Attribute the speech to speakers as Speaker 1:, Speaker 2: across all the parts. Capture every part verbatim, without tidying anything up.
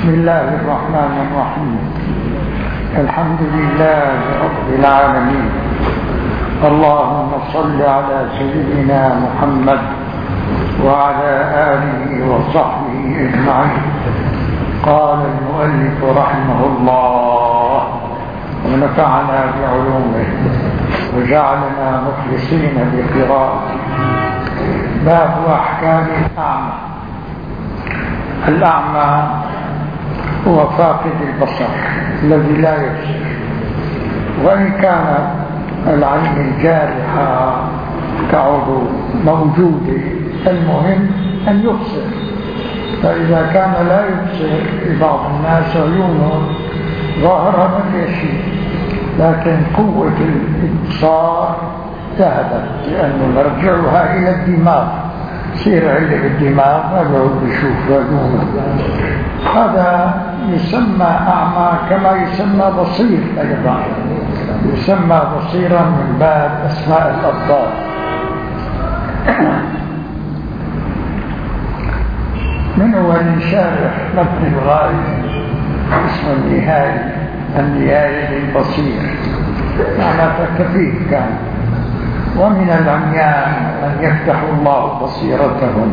Speaker 1: بسم الله الرحمن الرحيم. الحمد لله رب العالمين. اللهم صل على سيدنا محمد وعلى آله وصحبه أجمعين. قال المؤلف رحمه الله ونفعنا بعلومه وجعلنا مخلصين بقراءته. باب أحكام الأعمى. الأعمى هو فاقد البصر الذي لا يبصر، وإن كانت العين الجارحة كعضو موجودة، المهم أن يبصر. فإذا كان لا يبصر، في بعض الناس عيونهم ظاهرة ما في شيء، لكن قوة الإبصار ذهبت، لأنه مرجعها إلى الدماغ، يصير علق الدماغ ما بيعود بيشوف عيونه. هذا يسمى أعمى كما يسمى بصير أيضا، يسمى بصيرا من باب أسماء الأبصار. من أول شارح متن الغاية اسم النهاية، النهاية للبصير، معناته كفيف كان. ومن العميان من يفتح الله بصيرتهم،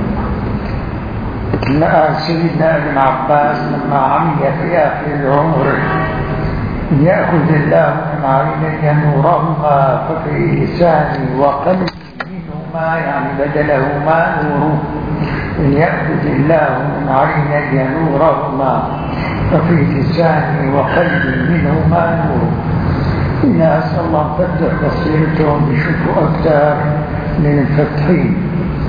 Speaker 1: سيدنا ابن عباس لما عمي في آخر عمره: يأخذ الله من عيني نورهما ففي لساني وقلبي منهما، يعني بدلهما نوره. إن يأخذ الله من عيني نورهما ففي لساني وقلبي منهما نوره. في ناس الله فتح بصيرتهم يشوفوا أكثر من الفتحين.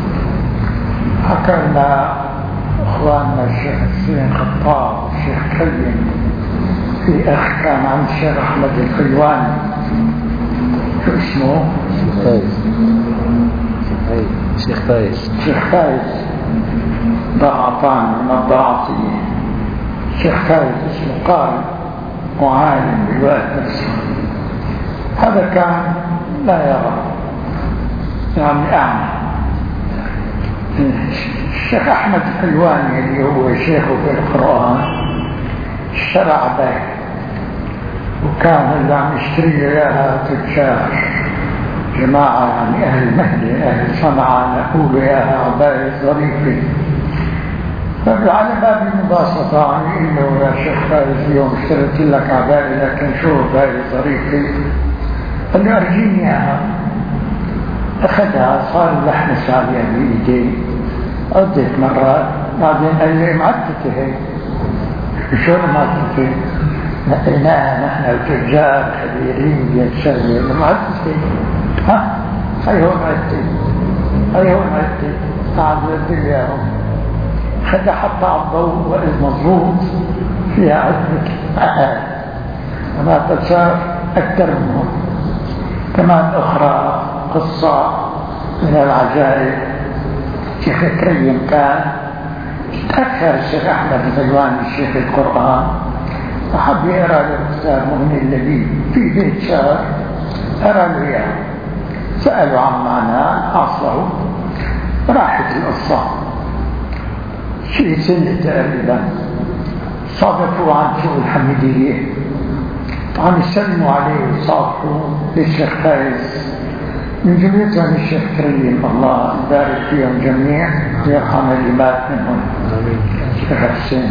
Speaker 1: حكى لنا أخواننا الشيخ حسين خطاب والشيخ كلم في أخ كان عند الشيخ أحمد الحلواني، شو اسمه؟
Speaker 2: فايز. شيخ فايز.
Speaker 1: شيخ فايز ضعطان من الضعطيين. شيخ فايز اسمه قارئ وعالم بالوقت نفسه. هذا كان لا يرى، يعني أعمى. الشيخ أحمد الحلواني اللي هو شيخه في القرآن اشترى عباية، وكان اللي عم يشتري إياها تجار جماعة، يعني أهل المهدي أهل صنعاء، نقول إياها عباية ظريفة. فعلى باب المباسطة عن إنه يا شيخ فارس اليوم اشتريت لك عباية، لكن شو عباية ظريفة؟ قال له أرجيني إياها. أخذها، صار لحمس عليها بإيدي عدة مرات، بعدين قال لي: معدتي هي. شو معدتي؟ لقيناها نحن التجار خبيرين بيتشغل. معدتي ها؟ هي هو معدتي، هي هو معدتي. قعد يدي إياهم، خدها حتى على الضوء والمضبوط فيها عدة وما تشاف أكثر منهم. كمان أخرى قصة من العجائب. شيخ كريم كان تأخر الشيخ أحمد الحلواني الشيخ القرآن، أحب يقرأ الكتاب مغني اللبيب في بيت شهر، أرى له إياه، سألوا عن معناه، عصره، راحت القصة شيء سنة تقريبا. صادفوا عن شو الحميدية، عم يسلموا عليه وصافحوا للشيخ فايز، من جميعهم الشيخ كريم، الله يبارك فيهم جميع ويرحم اللي مات منهم، الشيخ حسين.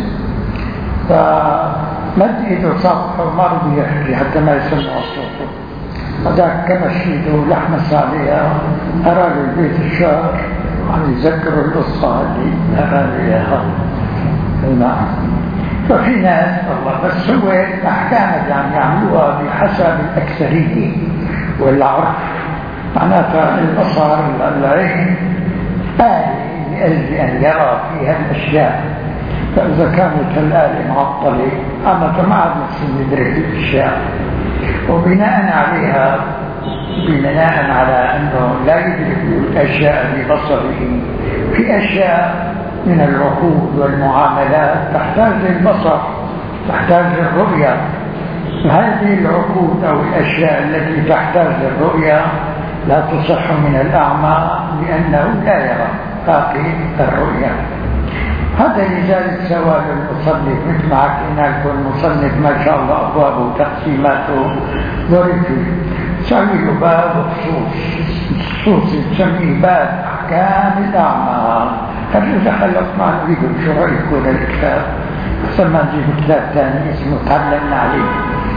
Speaker 1: فمد ايده صافحه وما رضي يحكي حتى ما يسمعوا صوته. هذاك كمش ايده ولحمس عليها، أرى له البيت الشهر، عم يذكروا القصة اللي أرى له إياها. نعم. ففي ناس الله، بس هو الأحكام يعني يعملوها بحسب الأكثرية والعرف. معناتها البصر العين آلة لأجل أن يرى فيها الأشياء، فإذا كانت الآلة معطلة أما ما عاد نفسه ندرك الأشياء، وبناء عليها بناء على أنه لا يدرك الأشياء ببصره، في أشياء من العقود والمعاملات تحتاج للبصر، تحتاج للرؤية. هذه العقود أو الأشياء التي تحتاج للرؤية لا تصح من الأعمى، لأنه لا يرى، فاقد الرؤية. هذا لذلك سوال المصنف مثل ما حكينا لكم المصنف ما شاء الله أبوابه وتقسيماته ورجل سميه باب خصوص خصوص تسميه باب أحكام الأعمال. هذا خلص معنا بيقول شو رأيكم الكتاب أحسن ما نجيب كتاب ثاني اسمه تعلمنا عليه.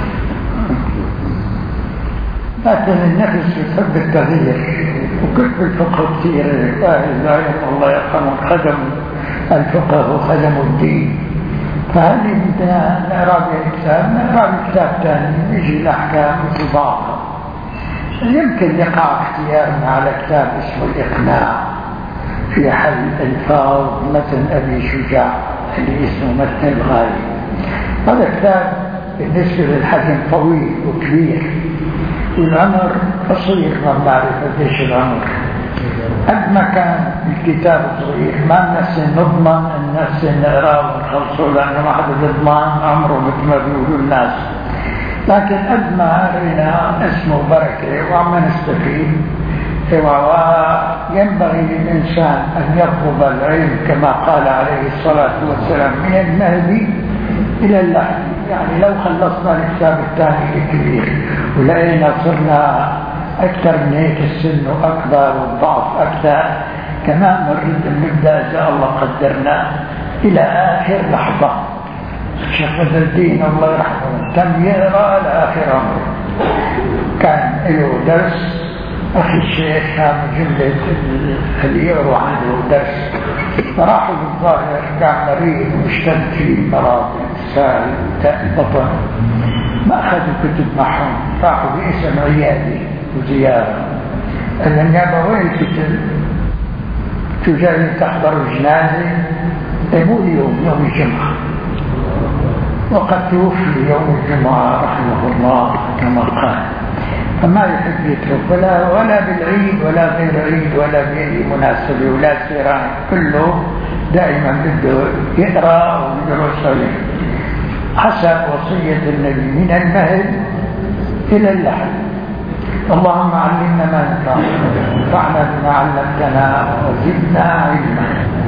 Speaker 1: لكن النفس يحب التغيير وكتب الفقه كثير العلم الله يرحمه خدم الفقه وخدم الدين. فهذه بدنا نقرأ الكتاب نقرأ الكتاب ثاني يجي الأحكام مثل بعضها. يمكن يقع اختيارنا على كتاب اسمه الإقناع في حل الفاظ متن أبي شجاع اللي اسمه متن الغالي. هذا كتاب بالنسبة للحجم طويل وكبير والعمر قصير ما بنعرف قديش العمر. قد ما كان الكتاب صغير ما الناس نضمن الناس نقراه ونخلصه لأنه ما حدا يضمن عمره مثل ما بيقولوا الناس. لكن قد ما قرينا اسمه بركة وعم نستفيد. وينبغي للإنسان أن يطلب العلم كما قال عليه الصلاة والسلام من المهدي إلى اللحد. يعني لو خلصنا الكتاب الثاني الكبير ولقينا صرنا أكثر من هيك السن أكبر والضعف أكثر كمان نريد نبدأ إذا الله قدرنا إلى آخر لحظة. الشيخ بدر الدين الله يرحمه تم يقرأ لآخر عمره. كان له درس أخي الشيخ كان جملة اللي يقروا عنده درس فراحوا بالظاهر كان مريض واشتد فيه مرض سال بطن ما أخذوا كتب معهم راحوا باسم عيادي وزيارة. قال النيابة وين الكتب؟ شو جاي تحضروا الجنازة؟ مو اليوم يوم الجمعة وقد توفي يوم الجمعة رحمه الله كما قال. فما يحب يترك ولا ولا بالعيد ولا غير عيد ولا بأي مناسبة ولا سيران كله دائما بده يقرأ ويدرس عليه حسب وصية النبي من المهد إلى اللحد. اللهم علمنا ما ينفعنا وانفعنا بما علمتنا وزدنا علما.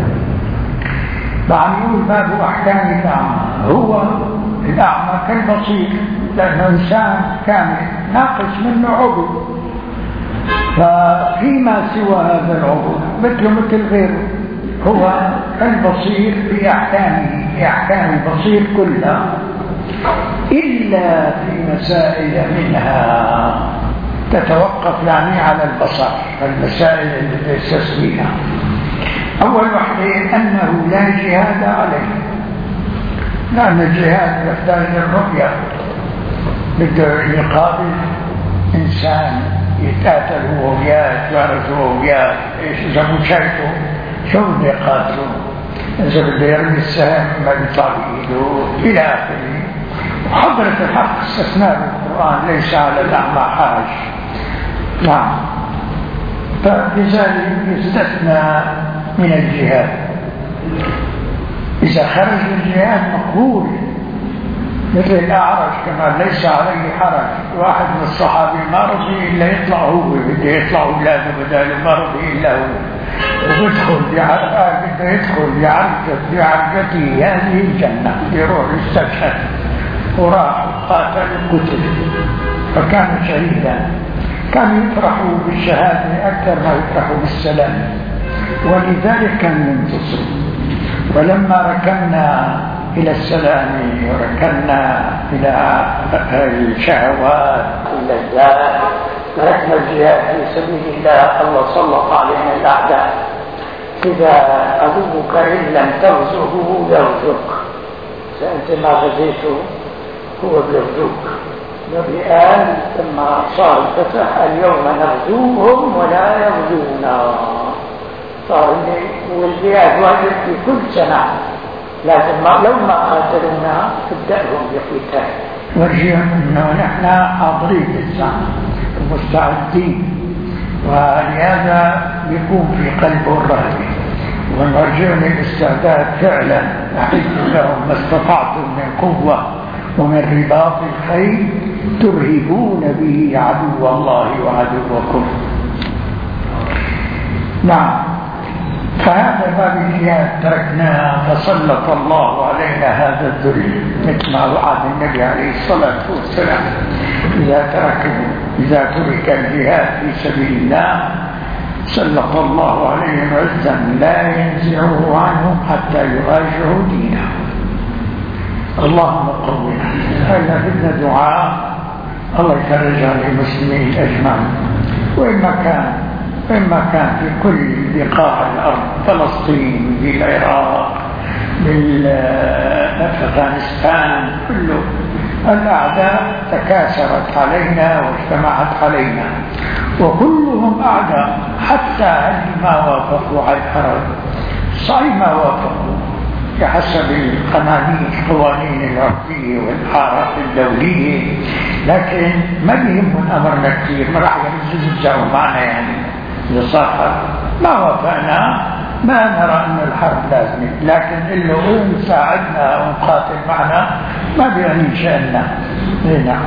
Speaker 1: بعد يقول باب أحكام الأعمى. هو الأعمى كالبصير لأنه إنسان كامل ناقص منه عضو ففيما سوى هذا العضو مثله مثل غيره هو كالبصير في أحكامه في أحكام البصير كلها إلا في مسائل منها تتوقف يعني على البصر. فالمسائل التي تستثنيها أول وحده أنه لا جهاد عليه لأن الجهاد يحتاج للرؤية بده يقابل إنسان يتقاتل هو وياه يتوارث هو وياه إيش إذا مو شايفه شو بده يقاتله إذا بده يرمي السهم ما بيطلع بإيده إلى آخره. وحضرة الحق استثناء بالقرآن ليس على الأعمى حرج. نعم فلذلك يستثنى من الجهاد. إذا خرج الجهاد مقبول مثل الأعرج كما ليس عليه حرج. واحد من الصحابة ما رضي إلا يطلع هو بده يطلع أولاده بداله ما رضي إلا هو وبدخل بده يدخل بعرجة بعرجته هذه الجنة يروح يستشهد وراح قاتل وقتل فكان شهيدا. كانوا يفرحوا بالشهادة أكثر ما يفرحوا بالسلام ولذلك كان ينتصر. ولما ركنا إلى السلام وركنا إلى الشهوات واللذات تركنا الجهاد في سبيل الله الله سلط علينا الأعداء. إذا عدوك إن لم تغزه يغزوك فأنت ما غزيته هو بيغزوك. النبي قال لما صار الفتح اليوم نغزوهم ولا يغزونا. صار والجهاد واجب في كل سنة لازم لو ما قاتلونا تبدأهم بقتال. ورجعهم انه نحن حاضرين للساعة ومستعدين ولهذا يكون في قلبه الرهبة ونرجعهم الاستعداد فعلا نحيث لهم ما استطعتم من قوة ومن رباط الخيل ترهبون به عدو الله وعدوكم. نعم فهذا باب الجهاد تركناها فسلط الله علينا هذا الذل، مثل ما وعد النبي عليه الصلاة والسلام إذا ترك إذا ترك الجهاد في سبيل الله سلط الله عليهم عزا لا ينزعه عنهم حتى يغاشروا دينه. اللهم قونا. هذا بدنا دعاء الله يفرج عن المسلمين أجمعين، وإما كان وإما كان في كل بقاع الأرض، فلسطين، بالعراق، بالأفغانستان، كله الأعداء تكاثرت علينا واجتمعت علينا، وكلهم أعداء حتى اللي ما وافقوا على الحرب صحيح ما وافقوا بحسب القوانين القوانين العرفية والحارات الدولية، لكن ما بيهمهم أمرنا كثير، ما راح يرجعوا معنا يعني لصاحب ما وافقنا ما نرى أن الحرب لازمة، لكن اللي قوم ساعدنا ونقاتل معنا ما بيعني شأننا. نعم.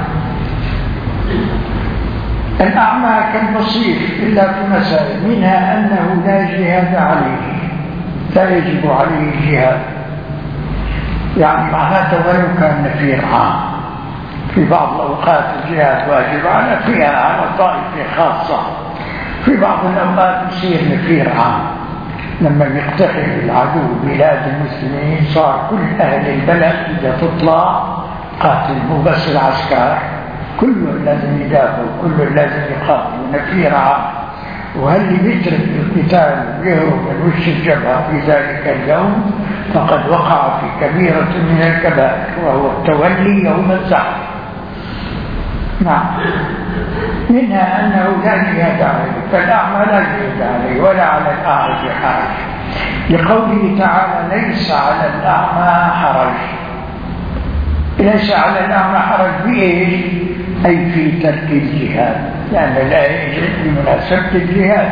Speaker 1: الأعمى كالبصير إلا في مسائل، منها أنه لا جهاد عليه، لا يجب عليه الجهاد، يعني معناته ولو كان نفير عام، في بعض الأوقات الجهاد واجب على فيها على طائفة خاصة، في بعض الأوقات يصير نفير عام، لما يقتحم العدو بلاد المسلمين صار كل أهل البلد إذا تطلع قاتل، مو بس العسكر، كله لازم يدافع، كله لازم يقاتل، نفير عام. وهل بيترك القتال ويهرب من وش الجبهة في ذلك اليوم فقد وقع في كبيرة من الكبائر، وهو التولي يوم الزحف. نعم. منها أنه لا جهاد عليه، فالأعمى لا جهاد عليه ولا على الأعرج حرج، لقوله تعالى ليس على الأعمى حرج. ليس على الأعمى حرج بإيش؟ أي في ترك الجهاد، لأن لا يجب بمناسبة الجهاد.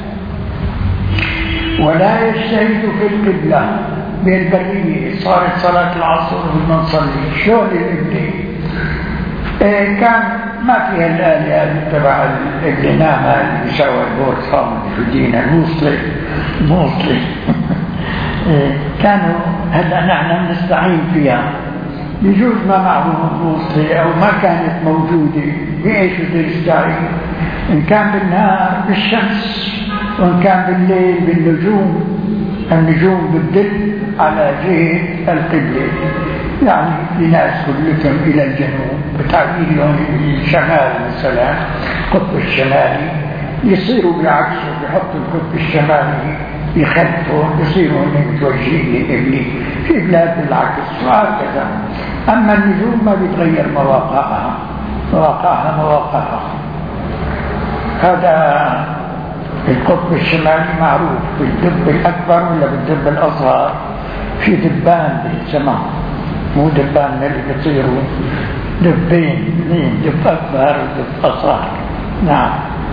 Speaker 1: ولا يجتهد في القبلة بالبرية، صارت صلاة العصر وما نصلي شو القبلة؟ إيه كان ما فيها الآلية تبع الإنامة اللي بيسوي البورصة في الدين الموصلي موصلي إيه كانوا هلا نحن نستعين فيها، بيجوز ما معهم موصلي أو ما كانت موجودة، بإيش بتستعين؟ إن كان بالنهار بالشمس، وإن كان بالليل بالنجوم. النجوم بتدل على جهة القبلة، يعني في ناس كلهم إلى الجنوب بتعبيرهم الشمال مثلا القطب الشمالي، يصيروا بالعكس بيحطوا القطب الشمالي يخلفهم، يصيروا متوجهين للقبلة، في بلاد بالعكس وهكذا. أما النجوم ما بيتغير مواقعها، مواقعها مواقعها. هذا القطب الشمالي معروف بالدب الأكبر ولا بالدب الأصغر، في دبان بالسماء، مو دبان اللي بيطيروا، دبين اثنين، دب أكبر ودب أصغر. نعم.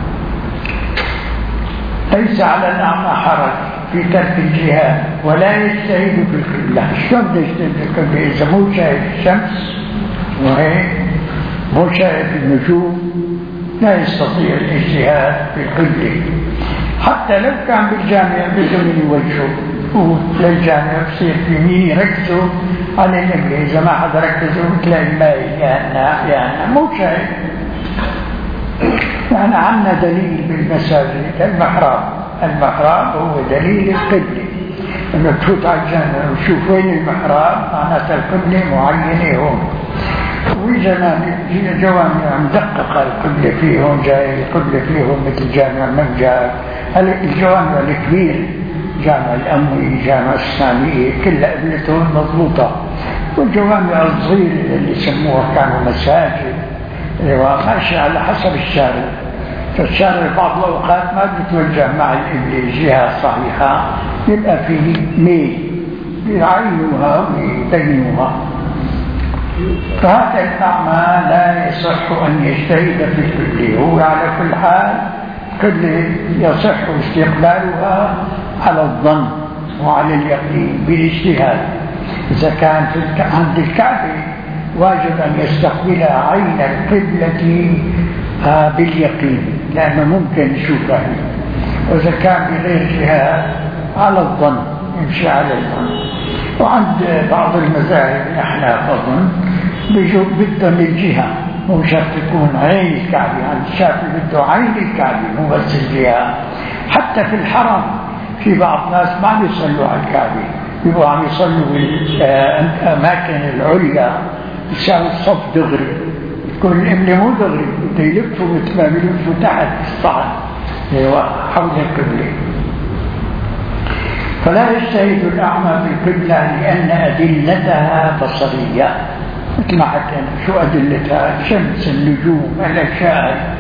Speaker 1: ليس على الأعمى حرج في ترك الجهاد ولا يجتهد في القبلة. شلون يجتهد في القبلة إذا مو شايف الشمس وهيك مو شايف النجوم؟ لا يستطيع الاجتهاد في القبلة، حتى لو كان بالجامع بدون يوجهه للجامع بصير في مين يركزوا على القبلة، إذا ما حدا ركزوا بتلاقي الماء يانا يانا مو شايف. يعني عندنا دليل بالمساجد المحراب، المحراب هو دليل القبلة، لما تفوت على الجامع وشوف وين المحراب معناتها القبلة معينة هون. وجامع جوامع مدققة القبلة فيهم، جاي القبلة فيهم مثل جامع منجا، الجوامع الكبير جامع الأموي جامع السامية كلها قبلتهم مضبوطة، والجوامع الصغيرة اللي يسموها كانوا مساجد ماشي على حسب الشارع. فالشارع بعض الأوقات ما بيتوجه مع القبلة جهة صحيحة، يبقى فيه ميل يعينوها ويبينوها. فهذا الأعمى لا يصح أن يجتهد في القبلة، هو على كل حال قبلة يصح استقبالها على الظن وعلى اليقين بالاجتهاد. إذا كان عند الكعبة واجب أن يستقبلها عين القبلة باليقين، لأنه ممكن يشوفها. وإذا كان بغير جهاد على الظن، يمشي على الظن. وعند بعض المذاهب الأحناف أظن بدهم الجهة، مو شرط تكون عين الكعبة، يعني الشافعي بده عين الكعبة مو بس الجهة. حتى في الحرم في بعض الناس ما بيصلوا على الكعبة، بيبقوا عم يصلوا بالأماكن العليا، يساوي الصف دغري، يكون القبلة مو دغري، بده يلفوا مثل ما بيلفوا تحت الصعد حول القبلة. فلا يجتهد الأعمى في القبلة لأن أدلتها بصرية، مثل ما حكينا شو أدلتها؟ الشمس، النجوم، الأشياء،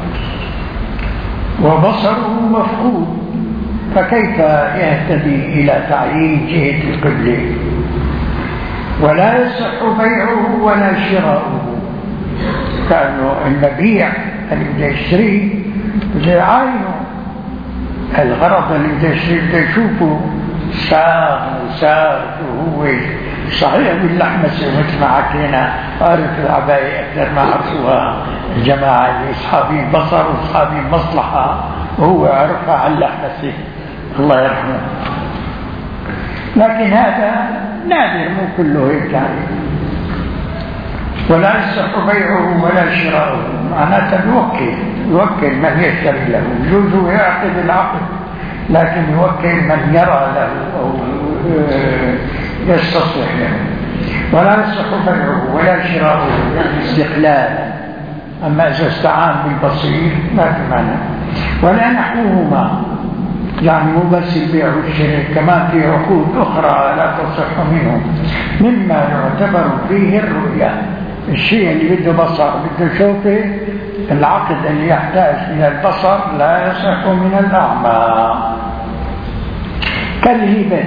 Speaker 1: وبصره مفقود، فكيف يهتدي إلى تعيين جهة القبلة؟ ولا يصح بيعه ولا شراؤه، كأنه المبيع اللي بده يشتريه بده يعاينه، الغرض اللي بده يشتريه بده يشوفه ساغ وسار وهو صحيح باللحمسة مثل ما حكينا، عرف العباية أكثر ما عرفوها الجماعة اللي أصحابين بصر وأصحابين مصلحة، وهو عرفها على اللحمسة الله يرحمه. لكن هذا نادر، مو كله هيك يعني. ولا يصح بيعه ولا شراؤه، معناته يوكل يوكل من يشتري له، يجوز يعقد العقد لكن يوكل من يرى له أو يستصلح له. ولا يصح بيعه ولا شراؤه يعني استقلالا، أما إذا استعان بالبصير ما في معنى. ولا نحوهما، يعني مو بس البيع والشراء، كمان في عقود أخرى لا تصح منهم، مما يعتبر فيه الرؤية، الشيء اللي بده بصر بده شوفه، العقد اللي يحتاج إلى البصر لا يصح من الأعمى. كالهبة،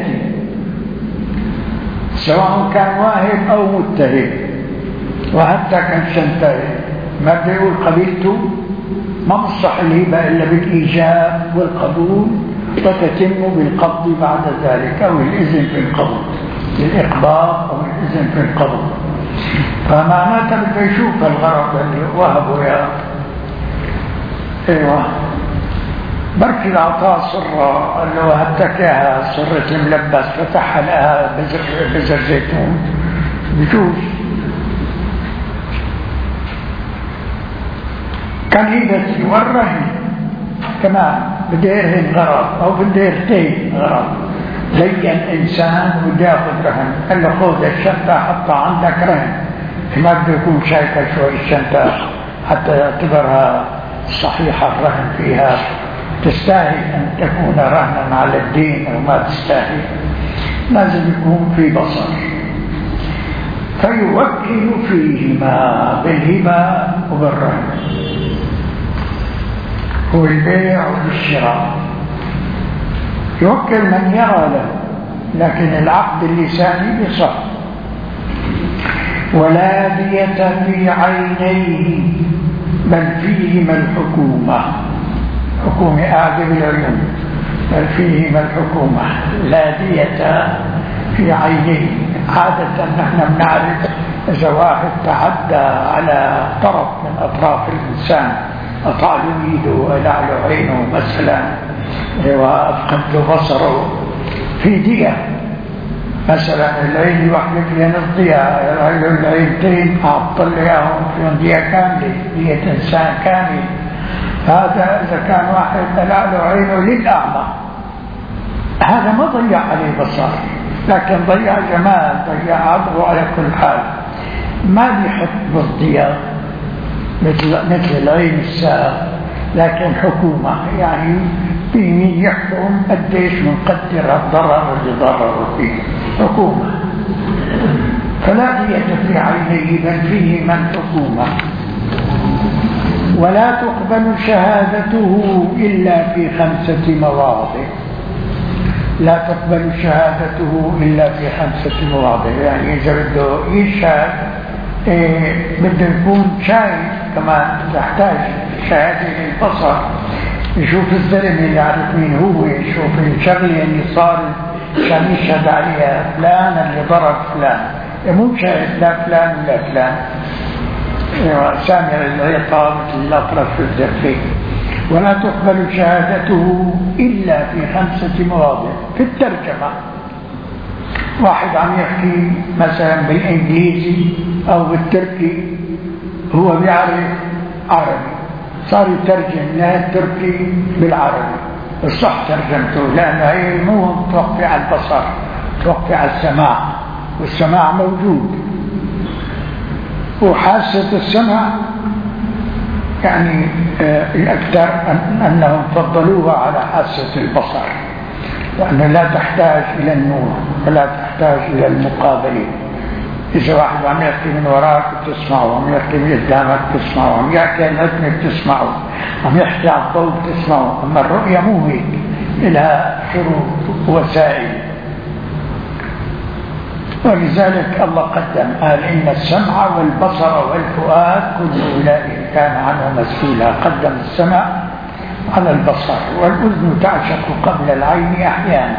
Speaker 1: سواء كان واهب أو متهم، وحتى كان شنتهي ما بده يقول قبلته، ما بصح الهبة إلا بالإيجاب والقبول، وتتم بالقبض بعد ذلك أو الإذن في القبض، الإقباض أو الإذن في القبض. فمعناته بده يشوف الغرض اللي وهبه يا ايوه بركي العطاء صرة اللي وهبتك اياها صرة الملبس، فتحها لها بزر, بزر زيتون بجوز. كان هيبتي والرهن كمان بده يرهن غرض او بده يرتين غرض، لين انسان بده ياخذ رهن، قال له خذ الشنطه حطها عندك رهن، ما بده يكون شايفه شوي الشنطه حتى يعتبرها صحيحه الرهن فيها، تستاهل ان تكون رهنا على الدين او ما تستاهل، لازم يكون في بصر. فيوكل فيهما بالهبه وبالرهن، هو البيع والشراء، يوكل من يرى له، لكن العقد اللساني بصح. ولا دية في عينيه بل فيهما الحكومة، حكومة قاعدة بالعيون، بل فيهما الحكومة. لا دية في عينيه، عادة نحن بنعرف إذا واحد تعدى على طرف من أطراف الإنسان، أطال يده ألع له عينه مثلا وأفقد له بصره، في دية مثلا العين الواحدة فيها نص دية، العينتين أعطل لهم فيهم دية كاملة، دية إنسان كامل. هذا إذا كان واحد ألع له عينه للأعمى، هذا ما ضيع عليه بصر، لكن ضيع جمال، ضيع عضو على كل حال، ما بيحط بالضياء مثل مثل العين الساغ، لكن حكومة يعني فيه يحكم قديش منقدر الضرر اللي ضرر فيه، حكومة. فلا دية في عينيه بل فيه من حكومة. ولا تقبل شهادته إلا في خمسة مواضع، لا تقبل شهادته إلا في خمسة مواضع، يعني إذا بده يشهد إيه بده يكون شاهد، كمان تحتاج شهادة للبصر، يشوف الزلمة اللي يعرف مين هو، يشوف الشغلة اللي صار عشان يشهد عليها فلان اللي ضرب فلان، مو شاهد لا فلان ولا فلان، سامع العقاب مثل الأطرف في الزفة. ولا تقبل شهادته إلا في خمسة مواضع. في الترجمة، واحد عم يحكي مثلا بالإنجليزي أو بالتركي، هو بيعرف عربي، صار يترجم له التركي بالعربي، الصح ترجمته، لأنه هي مو توقف على البصر، توقف على السماع، والسماع موجود. وحاسة السمع يعني الأكثر أنهم فضلوها على حاسة البصر، لأنها لا تحتاج إلى النور ولا تحتاج إلى المقابلة. إذا واحد عم يحكي من وراك بتسمعه، عم يحكي من قدامك بتسمعه، عم يحكي عن العتمة بتسمعه، عم يحكي عن الضوء بتسمعه. أما الرؤية مو هيك، لها شروط وسائل. ولذلك الله قدم قال إن السمع والبصر والفؤاد كل أولئك كان عنه مسؤولا. قدم السمع على البصر، والأذن تعشق قبل العين أحيانا.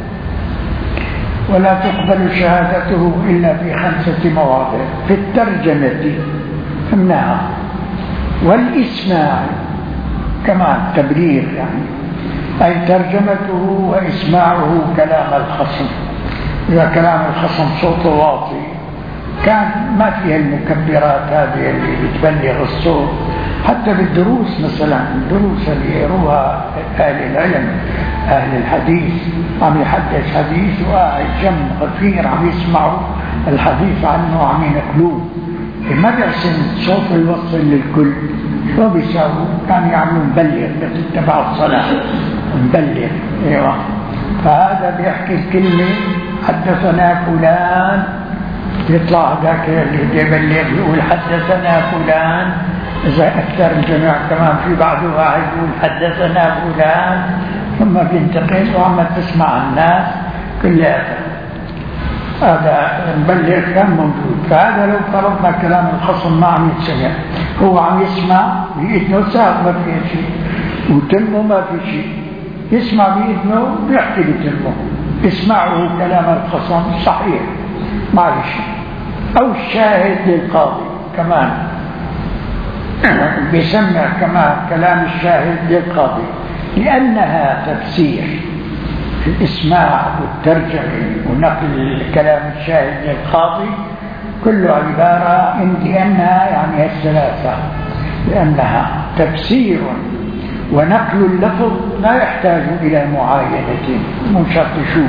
Speaker 1: ولا تقبل شهادته إلا في خمسة مواضع. في الترجمة فمنها، والإسماع كمان تبليغ، يعني أي ترجمته وإسماعه كلام الخصم. إذا كلام الخصم صوته واطي كان ما فيها المكبرات هذه اللي بتبلغ الصوت. حتى بالدروس مثلا، الدروس اللي يروها أهل العلم أهل الحديث، عم يحدث حديث وقاعد جنب غفير عم يسمعوا الحديث عنه عم ينقلوه، ما بيحسن صوت الوصل للكل. شو بيساووا؟ كانوا يعملوا مبلغ مثل تبع الصلاة، مبلغ. ايوه، فهذا بيحكي الكلمة حدثنا فلان، يطلع ذاك اللي يبلغ يقول حدثنا فلان. إذا أكثر الجميع كمان في بعضه واحد يقول حدثنا فلان، ثم بينتقل وعم تسمع الناس كلها. هذا المبلغ كان موجود. فهذا لو فرضنا كلام الخصم ما عم يتسمع، هو عم يسمع بإذنه ساق ما في شيء، وتمه ما في شيء، يسمع بإذنه بيحكي بتمه، اسمعه كلام الخصم صحيح ما في شيء. أو الشاهد للقاضي كمان بيسمع كمان كلام الشاهد للقاضي، لأنها تفسير. الإسماع والترجمة ونقل كلام الشاهد للقاضي كله عبارة إن لأنها يعني الثلاثة، لأنها تفسير ونقل اللفظ لا يحتاج إلى معاينة، مو شرط يشوف،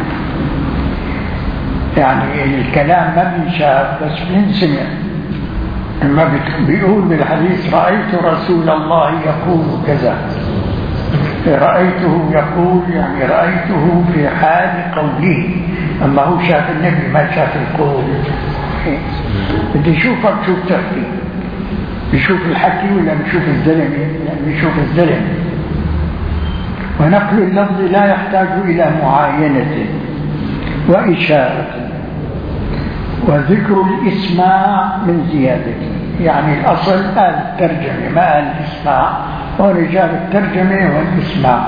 Speaker 1: يعني الكلام ما بينشاف بس بينسمع. لما بيقول بالحديث رأيت رسول الله يقول كذا، رأيته يقول يعني رأيته في حال قوله، أما هو شاف النبي ما شاف القول. بدي يشوفك شو بتحكي، بيشوف الحكي ولا بيشوف الزلمة؟ يعني بيشوف الزلمة. ونقل اللفظ لا يحتاج إلى معاينة وإشارة. وذكر الإسماع من زيادته، يعني الأصل آل الترجمة ما آل الإسماع، ورجال الترجمة والإسماع.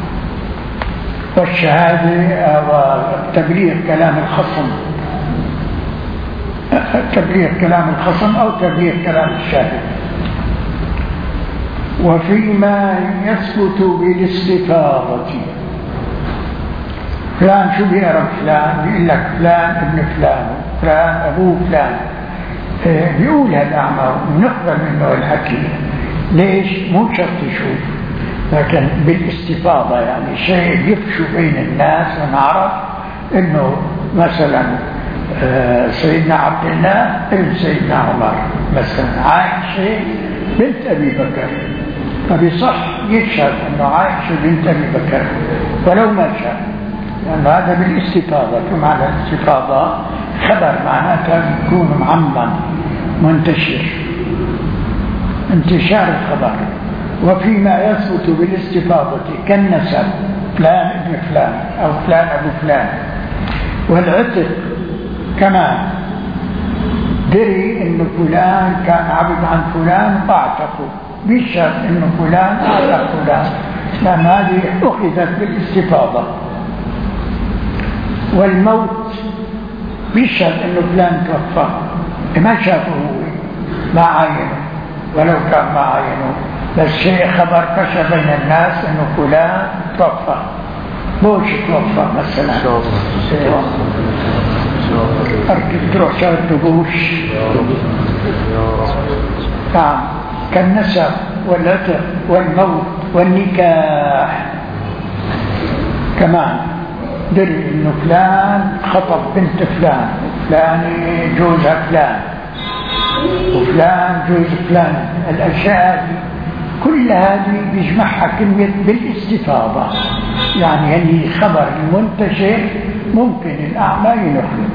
Speaker 1: والشهادة وتبليغ كلام الخصم، تبليغ كلام الخصم أو تبليغ كلام الشاهد. وفيما يثبت بالاستفاضة، فلان شو بيعرف فلان؟ بيقول لك فلان ابن فلان، فلان أبوه فلان، بيقول هالأعمار ونقبل منه الحكي. ليش؟ مو شرط يشوف، لكن بالاستفاضة، يعني شيء يفشو بين الناس ونعرف إنه مثلا سيدنا عبد الله ابن سيدنا عمر، مثلا عائشة بنت أبي بكر، فبصح يشهد إنه عائشة بنت أبي بكر ولو ما شاء، لأن هذا بالاستفاضة. كمعنى الاستفاضة خبر معناتها يكون معمم منتشر، انتشار الخبر. وفيما يثبت بالاستفاضة كالنسب، فلان ابن فلان أو فلان أبو فلان. والعتق كمان، دري إنه فلان كان عبد عن فلان فاعتقوا، بيشهد إنه فلان أعتق فلان، لأن هذه أخذت بالاستفاضة. والموت بيشهد إنه فلان توفى، ما شافه هو، ما عاينه، ولو كان ما عاينه بس شيء خبر كشف بين الناس انه فلان توفى، بوش توفى مثلا اركب تروح شاهد بوش. نعم، كالنسب والعتق والموت والنكاح كمان. دري انه فلان خطب بنت فلان، فلان جوزها فلان، وفلان جوز فلان. الاشياء هذه كل هذه بيجمعها كلمة بالاستفاضة، يعني اللي خبر المنتشر ممكن الأعمى ينقله.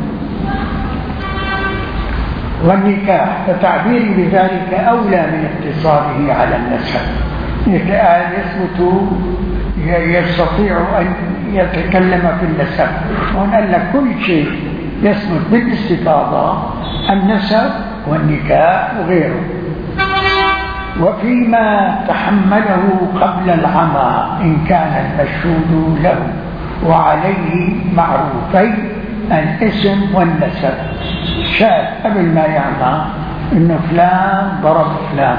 Speaker 1: والنكاح فتعبيري بذلك أولى من اقتصاره على النسب. الآن يثبت يستطيع أن يتكلم في النسب، وقال لك كل شيء يثبت بالاستفاضة، النسب والنكاح وغيره. وفيما تحمله قبل العمى إن كان المشهود له وعليه معروفي الاسم والنسب. شاف قبل ما يعمى إنه فلان ضرب فلان،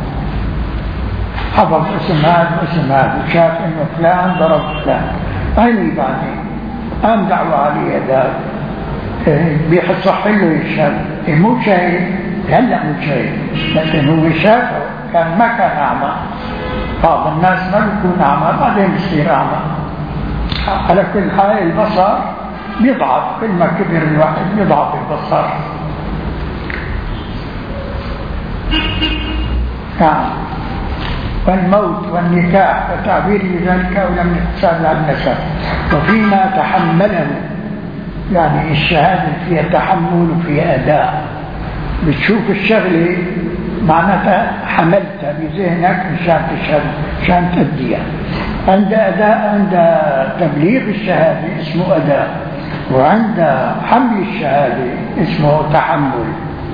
Speaker 1: حفظ اسم هذا واسم هذا، وشاف إنه فلان ضرب فلان. عيني بعدين قام دعوة عليه ذاك بيصح له يشهد، مو شايف هلا مو شايف، لكن هو شافه كان ما كان أعمى. بعض الناس ما بيكون أعمى بعدين بيصير أعمى. على كل حال البصر بيضعف، كل ما كبر الواحد بيضعف البصر. نعم. والموت والنكاح وتعبير ذلك أولى من اقتصاد على النسب. وفيما تحمله، يعني الشهادة فيها تحمل وفيها أداء. بتشوف الشغلة معناتها حملتها بذهنك مشان تشهد، مشان تأديها. عند أداء، عند تبليغ الشهادة اسمه أداء، وعند حمل الشهادة اسمه تحمل.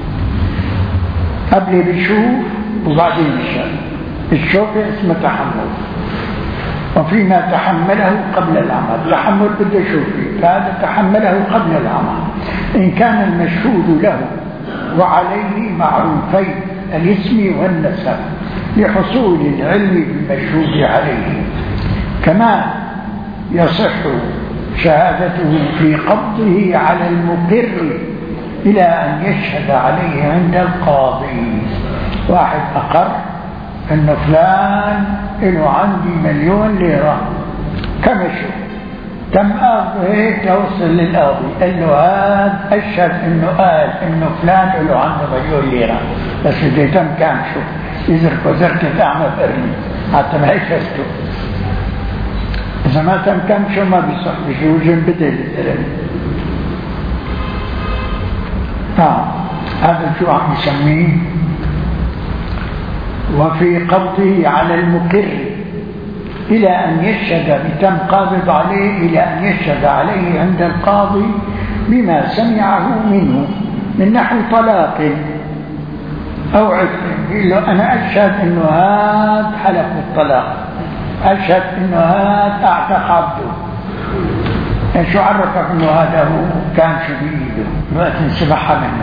Speaker 1: قبل بيشوف وبعدين بيشهد، الشوف اسمه تحمل. وفيما تحمله قبل العمى، التحمل بده يشوف فيه، فهذا تحمله قبل العمى إن كان المشهود له وعليه معروفي الاسم والنسب لحصول العلم بالمشهود عليه. كما يصح شهادته في قبضه على المقر إلى أن يشهد عليه عند القاضي. واحد أقر أن فلان له عندي مليون ليرة، كم شو تم أخذ هيك توصل للقاضي، قال له هذا أشهد أنه قال أنه فلان له عنده مليون ليرة، بس إذا تم كم شو يزرك وزرك تعمل فرني حتى ما يشهدته. إذا ما تم كم شو ما بيصح، بيجي وجن بدل الدرهم. آه هذا شو عم يسميه؟ وفي قبضه على المقر إلى أن يشهد بتم قابض عليه، إلى أن يشهد عليه عند القاضي بما سمعه منه من نحو طلاق أو عتق. يقول له أنا أشهد أنه هذا حلف بالطلاق، أشهد أنه هذا أعتق عبده. شو عرفك أنه هذا هو؟ كان شو بإيده وقت انسبحها منه.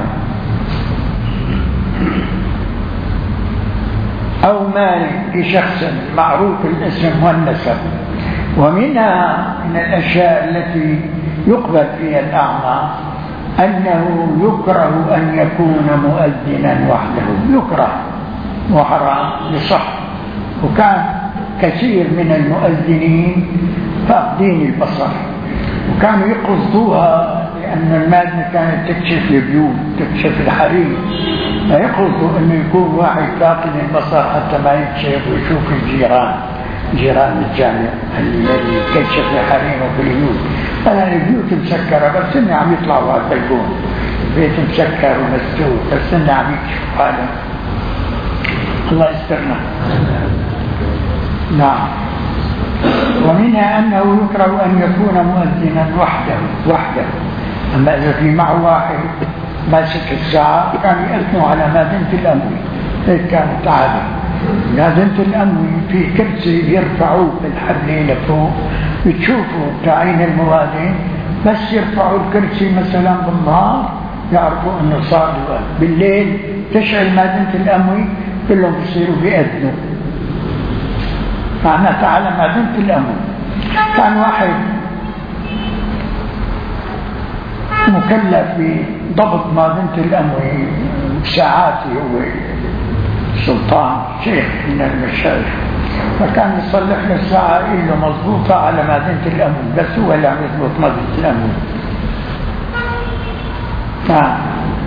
Speaker 1: أو مال لشخص معروف الاسم والنسب. ومنها من الأشياء التي يقبل فيها الأعمى أنه يكره أن يكون مؤذنا وحده، يكره وحرام لصح. وكان كثير من المؤذنين فاقدين البصر، وكانوا يقصدوها لأن المادة كانت تكشف البيوت، تكشف الحريم، فيقصدوا أنه يكون واحد فاقد البصر حتى ما يكشف ويشوف الجيران، جيران الجامع اللي يكشف الحريم وفي البيوت. أنا البيوت مسكرة بس إني عم يطلعوا على البلكون، بيت مسكر ومسجود بس إني عم يكشف حاله. الله يسترنا. نعم. ومنها أنه يكره أن يكون مؤذنا وحده وحده أما إذا في معه واحد ماسك الساعة كان يأذنوا على مادنة الأموي، هيك كانت عادة. مادنة الأموي في كرسي يرفعوه بالحبل لفوق، بتشوفوا تعين الموادين، بس يرفعوا الكرسي مثلا بالنهار يعرفوا أنه صار الوقت، بالليل تشعل مادنة الأموي كلهم بيصيروا بيأذنوا معناتها على مادنة الأمن. كان واحد مكلف بضبط مادنة الأمن ساعاته، هو سلطان شيخ من المشايخ، فكان يصلح له الساعة إلا مضبوطة على مادنة الأمن، بس هو اللي عم يضبط مادنة الأمن. نعم.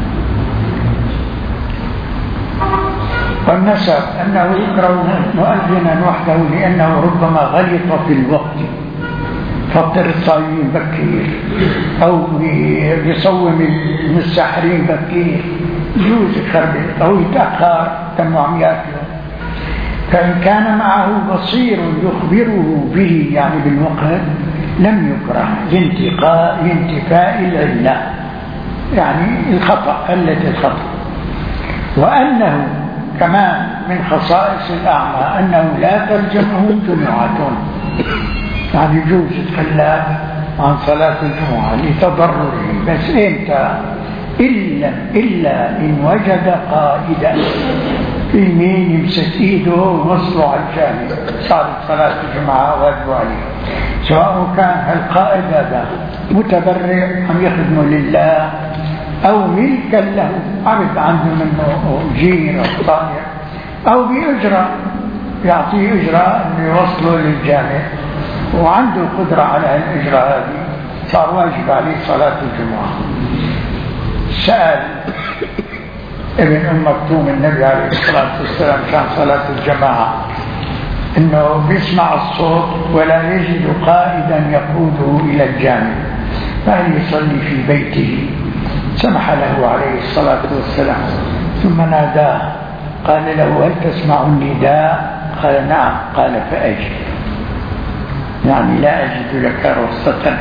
Speaker 1: والنسب أنه يكره مؤذنا وحده لأنه ربما غلط في الوقت، فطر الصائمين بكير أو يصوم المسحرين بكير، يجوز يخرب أو يتأخر كم عم يأكله. فإن كان معه بصير يخبره به يعني بالوقت لم يكره لانتقاء لانتفاء العلة، يعني الخطأ علة الخطأ. وأنه كمان من خصائص الأعمى أنه لا تلزمه جمعة، يعني يجوز يتخلى عن صلاة الجمعة لتضرره، بس إمتى؟ إلا, إلا إن وجد قائدا في مين يمسك إيده ووصله على الجامع، صارت صلاة الجمعة واجب عليه، سواء كان القائد هذا متبرع أم يخدم لله أو ملكا له، عرض عنده منه جير أو طائر، أو بأجرة يعطيه أجرة أنه يوصله للجامع وعنده قدرة على الأجرة هذه، صار واجب عليه صلاة الجمعة. سأل ابن أم مكتوم النبي عليه الصلاة والسلام كان صلاة الجماعة إنه بيسمع الصوت ولا يجد قائدا يقوده إلى الجامع، فهل يصلي في بيته؟ سمح له عليه الصلاة والسلام، ثم ناداه قال له هل تسمع النداء؟ قال نعم. قال فأجب، يعني لا أجد لك رخصة.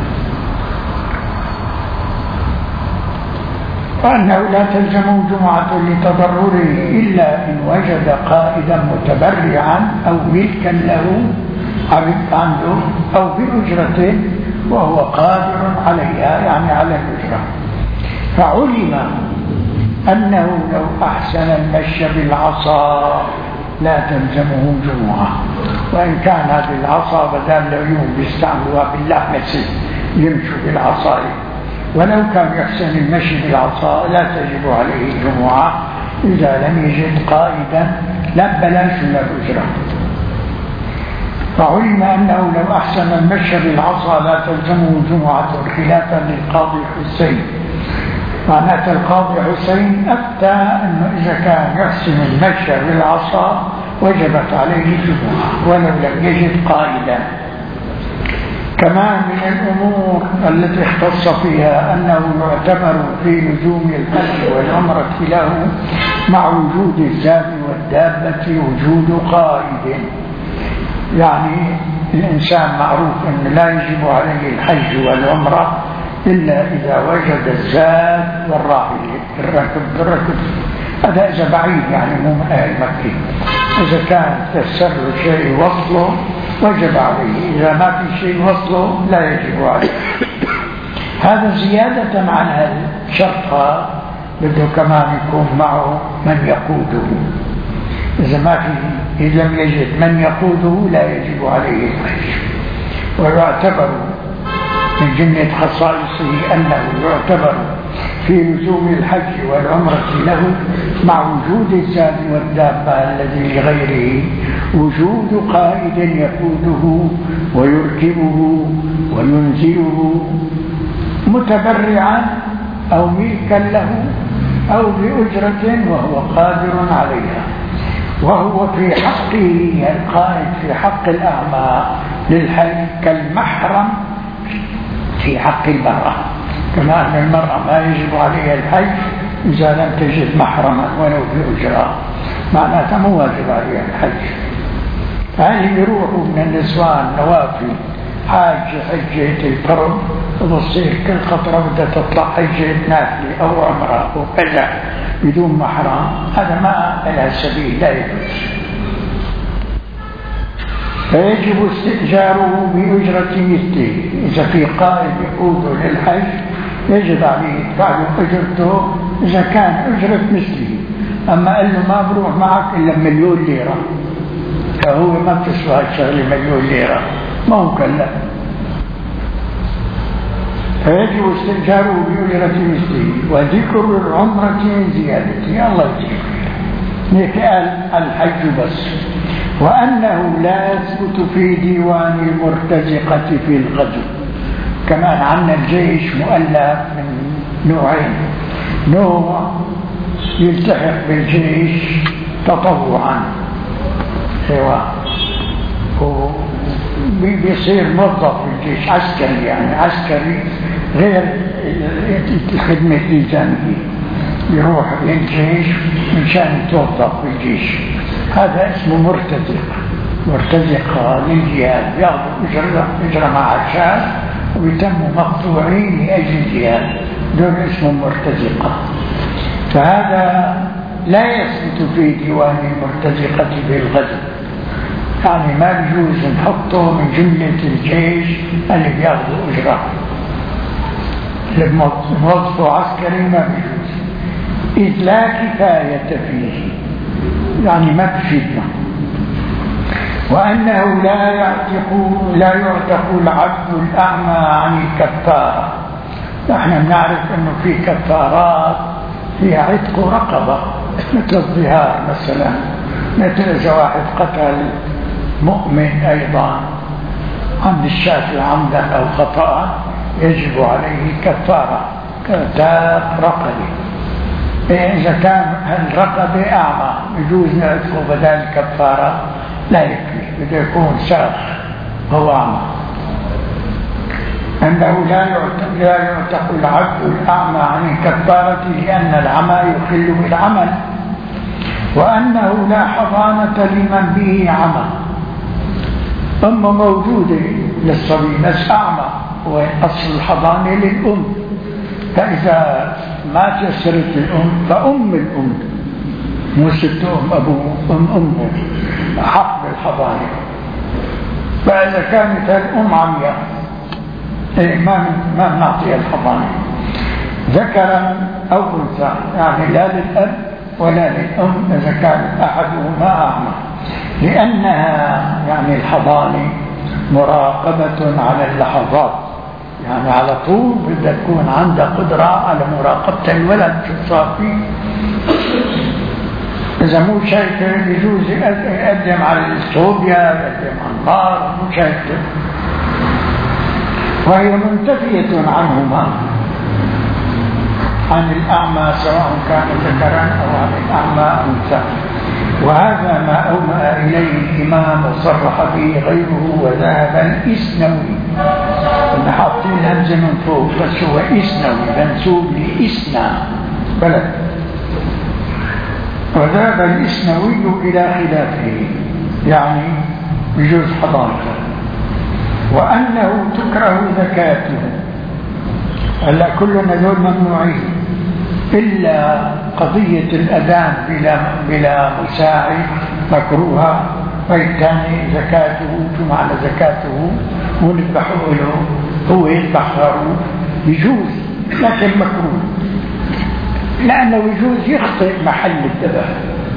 Speaker 1: وأنه لا تلزم جمعة لتضرره إلا إن وجد قائدا متبرعا أو ملكا له عبد عنده أو بأجرته وهو قادر عليها، يعني على الأجرة. فعلم أنه لو أحسن المشي بالعصا لا تلزمه جمعة، وإن كان هذه العصا بدل لو يوم بيستعملوها باللحمة يمشوا بالعصا، ولو كان يحسن المشي بالعصا لا تجب عليه الجمعة إذا لم يجد قائدا لا بلاش ولا أجرة. فعلم أنه لو أحسن المشي بالعصا لا تلزمه جمعة، خلافا للقاضي حسين. معناته القاضي حسين أفتى أنه إذا كان يحسن المشي بالعصا وجبت عليه الجمعة ولو لم يجد قائدا. كمان من الأمور التي اختص فيها أنه يعتبر في لزوم الحج والعمرة له مع وجود الزاد والدابة وجود قائد، يعني الإنسان معروف أن لا يجب عليه الحج والعمرة إلا إذا وجد الزاد والراحل الركب بالركب، هذا إذا بعيد يعني مو من أهل مكة. إذا كان تسر شيء وصله وجب عليه، إذا ما في شيء وصله لا يجب عليه. هذا زيادة عن هذا شرطها بده كمان يكون معه من يقوده، إذا ما في إذا لم يجد من يقوده لا يجب عليه الحج. ويعتبر من جملة خصائصه أنه يعتبر في لزوم الحج والعمرة له مع وجود الزاد والدابة الذي لغيره وجود قائد يقوده ويركبه وينزله متبرعا أو ملكا له أو بأجرة وهو قادر عليها. وهو في حقه القائد في حق الأعمى للحج كالمحرم في حق المرأة، كما أن المرأة ما يجب عليها الحج إذا لم تجد محرما ولو بأجرة، معناتها مو واجب عليها الحج. فهل يروحوا من النسوان نوافل حاج حجة القرب وتصير كل خطرة بدها تطلع حجة نافلة أو عمرة أو كذا بدون محرم، هذا ما لها سبيل، لا يجوز. فيجب استئجاره بأجرة مثله، إذا في قائد يقوده للحج يجب عليه يدفع له أجرته إذا كان أجرة مثله. أما قال له ما بروح معك إلا مليون ليرة فهو ما بتسوى هالشغلة مليون ليرة، ما ممكن لا. فيجب استئجاره بأجرة مثله وذكر العمرة زيادته. الله يجزيك هيك قال الحج بس. وأنه لا يثبت في ديوان المرتزقة في الغزو. كمان عندنا الجيش مؤلف من نوعين، نوع يلتحق بالجيش تطوعا سواء بيصير موظف في الجيش عسكري، يعني عسكري غير الخدمة الإلزامية، يروح للجيش مشان يتوظف في الجيش، هذا اسمه مرتزق. مرتزقة للجهاد، ياخذوا إجرة إجرة مع الشاب ويتموا مقطوعين لأجل الجهاد، دول اسمه مرتزقة. فهذا لا يثبت في ديوان المرتزقة بالغزو، يعني ما بيجوز نحطه من جملة الجيش اللي بياخذوا إجرة، اللي موظفه عسكري ما بيجوز، إذ لا كفاية فيه، يعني ما بفيدنا. وأنه لا يعتق لا يعتق العبد الأعمى عن الكفارة. نحن بنعرف أنه في كفارات فيها عتق رقبة، مثل الظهار مثلا، مثل إذا واحد قتل مؤمن أيضا عند الشافعي عمدا أو خطأ يجب عليه كفارة كتاب رقبة. إذا كان الرقبة أعمى يجوز نعتقه بدل الكفارة؟ لا يكفي، بده يكون شاخ هو أعمى. أنه لا يعتق لا يعتق العبد الأعمى عن الكفارة لأن العمى يخل بالعمل، وأنه لا حضانة لمن به عمى. أما موجودة للصبي بس أعمى، وأصل الحضانة للأم، فإذا ما تيسرت الأم فأم الأم، مو ست أم أبوه، أم أمه حق بالحضانة. فإذا كانت الأم عمياء ما ما نعطيها الحضانة، ذكرا أو أنثى، يعني لا للأب ولا للأم إذا كان أحدهما أعمى، لأنها يعني الحضانة مراقبة على اللحظات، يعني على طول بدها تكون عندها قدرة على مراقبة الولد شو صار فيه. إذا مو شايفة يجوز يقدم على الصوبيا، يقدم على النار، مو شايفة، وهي منتفية عنهما، عن الأعمى سواء كان ذكرا أو عن الأعمى أنثى. وهذا ما أومأ إليه الإمام وصرح به غيره وذهب الإسنوي. إن حاطين همزة من فوق بس هو إسنوي منسوب لإسنا بلد. وذهب الإسنوي إلى خلافه، يعني بجوز حضانته، وأنه تكره زكاته. هلا كلنا دول ممنوعين إلا قضية الأذان بلا بلا مساعد مكروهة، والثاني زكاته. شو معنى زكاته؟ هو يذبحه له، هو يذبح خروف يجوز، لكن مكروه لأنه يجوز يخطئ محل الذبح.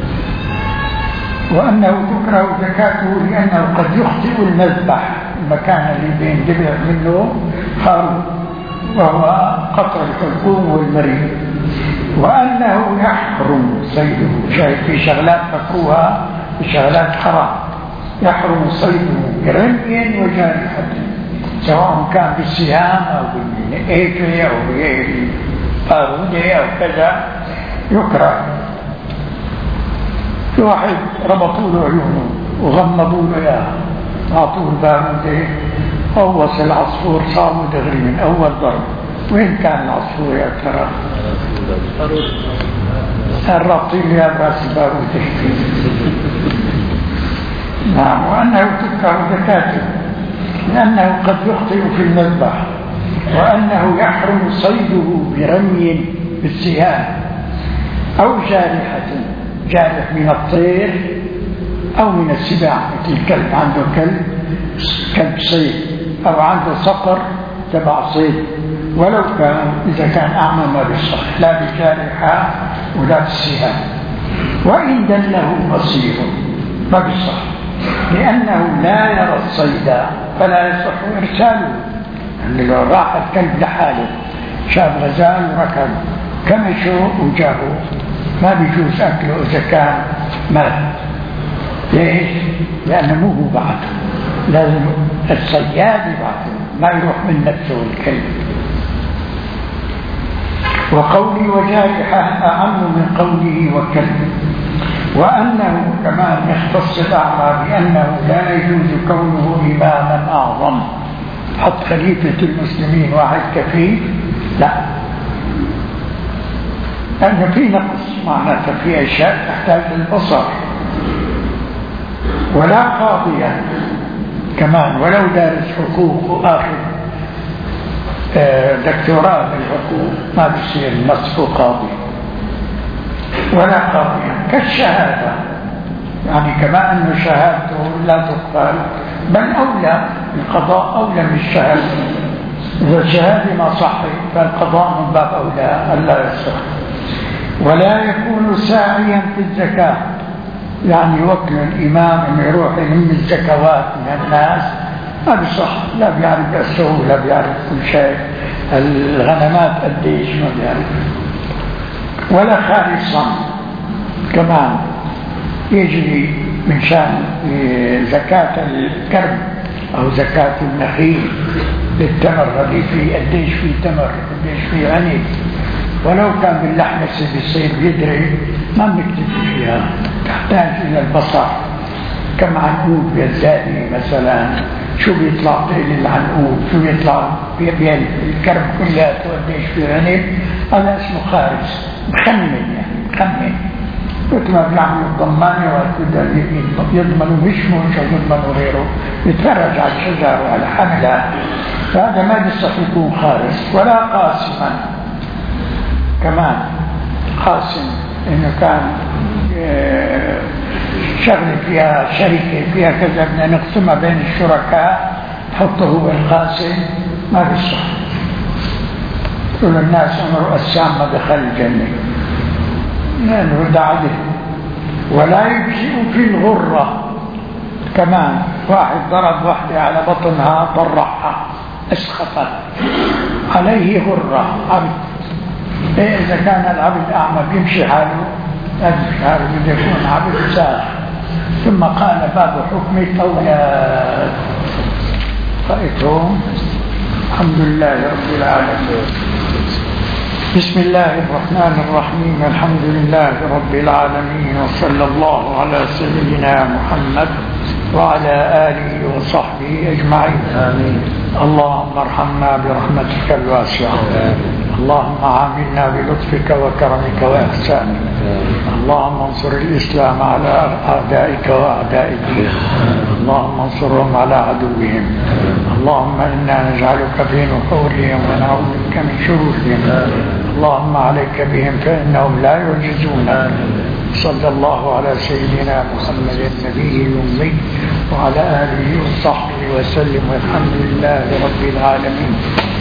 Speaker 1: وأنه تكره زكاته لأنه قد يخطئ المذبح، المكان اللي بيندبح منه خروف، وهو قطع الحلقوم والمريض. وأنه يحرم صيده، شايف في شغلات مكروهة في شغلات حرام، يحرم صيده برمي وجارحة، سواء كان بالسهام أو بالإيكة أو بالبارودة أو كذا يكره. في واحد ربطوا له عيونه وغمضوا له إياه، أعطوه البارودة، قوص العصفور صاموا دغري من أول ضرب. وين كان العصفور يا ترى؟ الرابطين يا براس البارودة. نعم. وأنه تكره زكاته لأنه قد يخطئ في المذبح، وأنه يحرم صيده برمي بالسهام أو جارحة، جارح من الطير أو من السباع، مثل الكلب، عنده كلب كلب صيد، أو عنده صقر تبع صيد، ولو كان إذا كان أعمى ما بيصح، لا بجارحة ولا بالسهام. وإن دله بصير ما بيصح، لأنه لا يرى الصيد فلا يصح إرساله. يعني لو راح الكلب لحاله شاف غزال وركب كمشوا وجابوا ما بيجوز أكله إذا كان مات. ليش؟ لأنه مو هو بعده، لازم الصياد بعده ما يروح من نفسه الكلب. وقولي وجارحة أعم من قوله وكلب. وأنه كمان يختص الأعمى بأنه لا يجوز كونه إماما أعظم، حط خليفة المسلمين واحد كفيف، لا، لأنه في نقص معناته في أشياء تحتاج للبصر. ولا قاضيا كمان ولو دارس حقوق وآخذ دكتوراه بالحقوق ما بصير نصف قاضي. ولا قاضيا كالشهادة، يعني كما أن شهادته لا تقبل، بل أولى القضاء أولى من الشهادة. إذا الشهادة ما صحت فالقضاء من باب أولى ألا يصح. ولا يكون ساعيا في الزكاة، يعني يوكل الإمام أن يروح يلم الزكوات من الناس، ما بصح، لا بيعرف السوق لا بيعرف كل شيء، الغنمات قديش ما بيعرف. ولا خالصا كمان يجري من شان زكاة الكرم أو زكاة النخيل للتمر، اللي فيه قديش فيه تمر قديش فيه عنب، ولو كان باللحمة بيصير بيدري ما بنكتب فيها، تحتاج إلى البصر. كم عنقود بالزادي مثلا، شو بيطلع بين العنقود، شو بيطلع بين الكرم كلياته قديش فيه عنب، هذا اسمه خارج، مخمن يعني مخمن. قلت ما بيعملوا الضمانة وقت يضمنوا مش مش يضمنوا غيره، يتفرج على الشجر وعلى حملة، فهذا ما بيصح يكون خارج. ولا قاسما كمان، قاسم انه كان شغل فيها شركة فيها كذا بدنا نقسمها بين الشركاء، حطه هو القاسم، ما بيصح. كل الناس امروا السام ما دخل الجنة، لأنه ده عدل. ولا يجزئ في الغرة كمان، واحد ضرب واحدة على بطنها طرحها اسخطت عليه غرة عبد. إيه إذا كان العبد أعمى بيمشي حاله يمشي حاله بده يكون عبد ساخ. ثم قال باب حكم الأولاد. رأيتم؟ الحمد لله رب العالمين. بسم الله الرحمن الرحيم. الحمد لله رب العالمين، وصلى الله على سيدنا محمد وعلى آله وصحبه أجمعين. آمين. اللهم ارحمنا برحمتك الواسعة، اللهم عاملنا بلطفك وكرمك وإحسانك، اللهم انصر الإسلام على أعدائك وأعداء الدين، اللهم انصرهم على عدوهم، اللهم إنا نجعلك في نحورهم ونعوذ بك من شرورهم، اللهم عليك بهم فإنهم لا يعجزونك. صلى الله على سيدنا محمد النبي الأمي وعلى آله وصحبه وسلم، والحمد لله رب العالمين.